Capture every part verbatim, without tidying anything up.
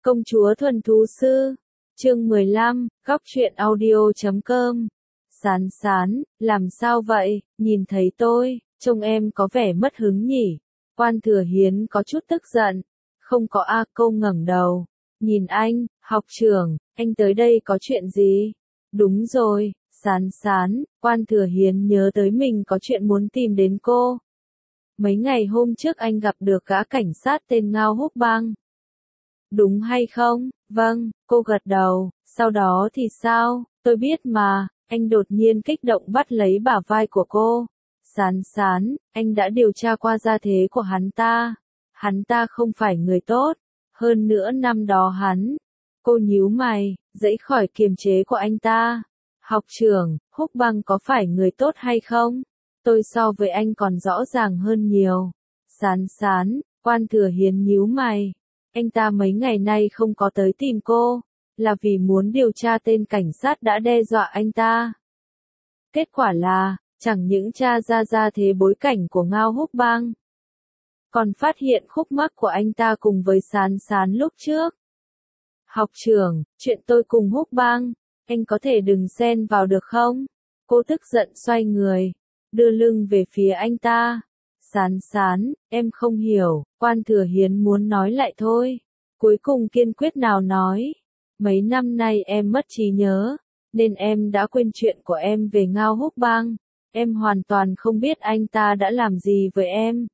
Công chúa thuần thú sư, chương mười lăm, góc truyện audio chấm com. Sán sán, làm sao vậy, nhìn thấy tôi, trông em có vẻ mất hứng nhỉ? Quan Thừa Hiến có chút tức giận. Không có a. Cô ngẩng đầu, nhìn anh, học trưởng, anh tới đây có chuyện gì? Đúng rồi, Sán sán, Quan Thừa Hiến nhớ tới mình có chuyện muốn tìm đến cô. Mấy ngày hôm trước anh gặp được gã cảnh sát tên Ngao Húc Bang. Đúng hay không? Vâng, cô gật đầu. Sau đó thì sao? Tôi biết mà. Anh đột nhiên kích động bắt lấy bả vai của cô. Sán sán, anh đã điều tra qua gia thế của hắn ta. Hắn ta không phải người tốt. Hơn nữa năm đó hắn. Cô nhíu mày, dãy khỏi kiềm chế của anh ta. Học trưởng, Húc Bang có phải người tốt hay không? Tôi so với anh còn rõ ràng hơn nhiều. Sán sán, Quan Thừa Hiến nhíu mày. Anh ta mấy ngày nay không có tới tìm cô, là vì muốn điều tra tên cảnh sát đã đe dọa anh ta. Kết quả là, chẳng những tra ra ra thế bối cảnh của Ngao Húc Bang, còn phát hiện khúc mắc của anh ta cùng với Sán sán lúc trước. Học trưởng, chuyện tôi cùng Húc Bang, anh có thể đừng xen vào được không? Cô tức giận xoay người, đưa lưng về phía anh ta. Sán sán, em không hiểu, Quan Thừa Hiến muốn nói lại thôi. Cuối cùng kiên quyết nào nói. Mấy năm nay em mất trí nhớ, nên em đã quên chuyện của em về Ngao Húc Bang. Em hoàn toàn không biết anh ta đã làm gì với em.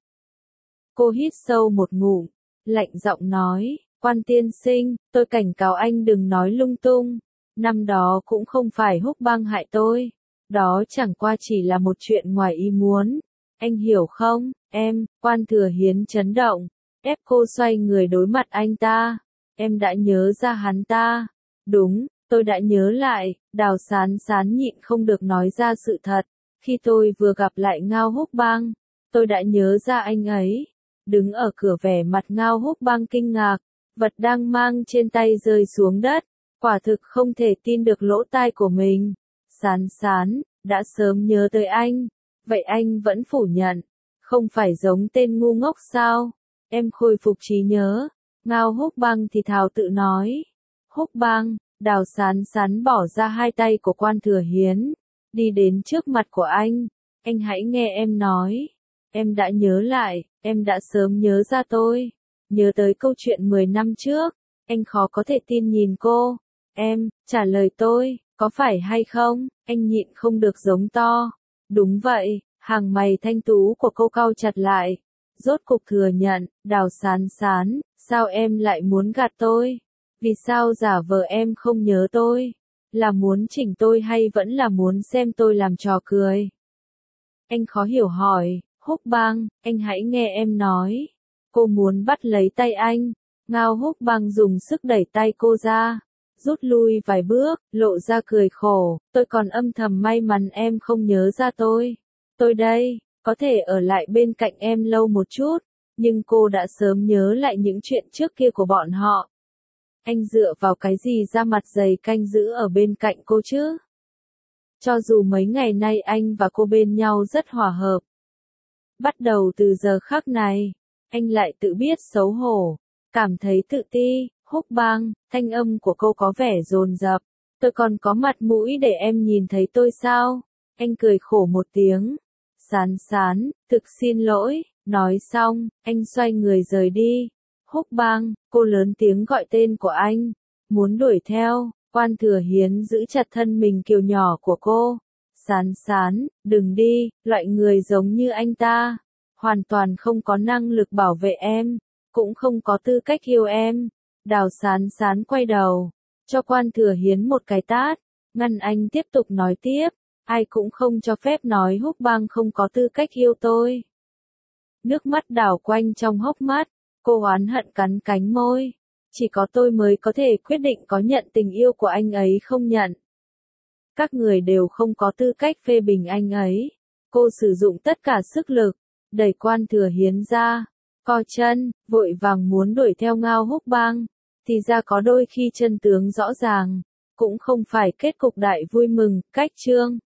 Cô hít sâu một ngụm, lạnh giọng nói, Quan tiên sinh, tôi cảnh cáo anh đừng nói lung tung. Năm đó cũng không phải Húc Bang hại tôi. Đó chẳng qua chỉ là một chuyện ngoài ý muốn. Anh hiểu không, em? Quan Thừa Hiến chấn động, ép cô xoay người đối mặt anh ta. Em đã nhớ ra hắn ta. Đúng, tôi đã nhớ lại. Đào Sán sán nhịn không được nói ra sự thật. Khi tôi vừa gặp lại Ngao Húc Bang, tôi đã nhớ ra anh ấy. Đứng ở cửa vẻ mặt Ngao Húc Bang kinh ngạc, vật đang mang trên tay rơi xuống đất. Quả thực không thể tin được lỗ tai của mình. Sán sán, đã sớm nhớ tới anh. Vậy anh vẫn phủ nhận, không phải giống tên ngu ngốc sao? Em khôi phục trí nhớ. Ngao Húc Bang thì thào tự nói. Húc Bang, Đào Sán sán bỏ ra hai tay của Quan Thừa Hiến, đi đến trước mặt của anh. Anh hãy nghe em nói. Em đã nhớ lại, em đã sớm nhớ ra tôi. Nhớ tới câu chuyện mười năm trước. Anh khó có thể tin nhìn cô. Em, trả lời tôi, có phải hay không? Anh nhịn không được giống to. Đúng vậy, hàng mày thanh tú của cô cau chặt lại. Rốt cục thừa nhận, Đào Sán sán, sao em lại muốn gạt tôi? Vì sao giả vờ em không nhớ tôi? Là muốn chỉnh tôi hay vẫn là muốn xem tôi làm trò cười? Anh khó hiểu hỏi, Húc Bang, anh hãy nghe em nói. Cô muốn bắt lấy tay anh. Ngao Húc Bang dùng sức đẩy tay cô ra, rút lui vài bước, lộ ra cười khổ, tôi còn âm thầm may mắn em không nhớ ra tôi. Tôi đây, có thể ở lại bên cạnh em lâu một chút, nhưng cô đã sớm nhớ lại những chuyện trước kia của bọn họ. Anh dựa vào cái gì ra mặt dày canh giữ ở bên cạnh cô chứ? Cho dù mấy ngày nay anh và cô bên nhau rất hòa hợp. Bắt đầu từ giờ khắc này, anh lại tự biết xấu hổ, cảm thấy tự ti. Húc Bang, thanh âm của cô có vẻ dồn dập. Tôi còn có mặt mũi để em nhìn thấy tôi sao? Anh cười khổ một tiếng. Sán sán, thực xin lỗi. Nói xong, anh xoay người rời đi. Húc Bang, cô lớn tiếng gọi tên của anh. Muốn đuổi theo, Quan Thừa Hiến giữ chặt thân mình kiều nhỏ của cô. Sán sán, đừng đi, loại người giống như anh ta. Hoàn toàn không có năng lực bảo vệ em. Cũng không có tư cách yêu em. Đào Sán sán quay đầu, cho Quan Thừa Hiến một cái tát, ngăn anh tiếp tục nói tiếp, ai cũng không cho phép nói Húc Bang không có tư cách yêu tôi. Nước mắt đảo quanh trong hốc mắt, cô oán hận cắn cánh môi, chỉ có tôi mới có thể quyết định có nhận tình yêu của anh ấy không nhận. Các người đều không có tư cách phê bình anh ấy. Cô sử dụng tất cả sức lực, đẩy Quan Thừa Hiến ra, co chân, vội vàng muốn đuổi theo Ngao Húc Bang. Thì ra có đôi khi chân tướng rõ ràng, cũng không phải kết cục đại vui mừng. Cách chương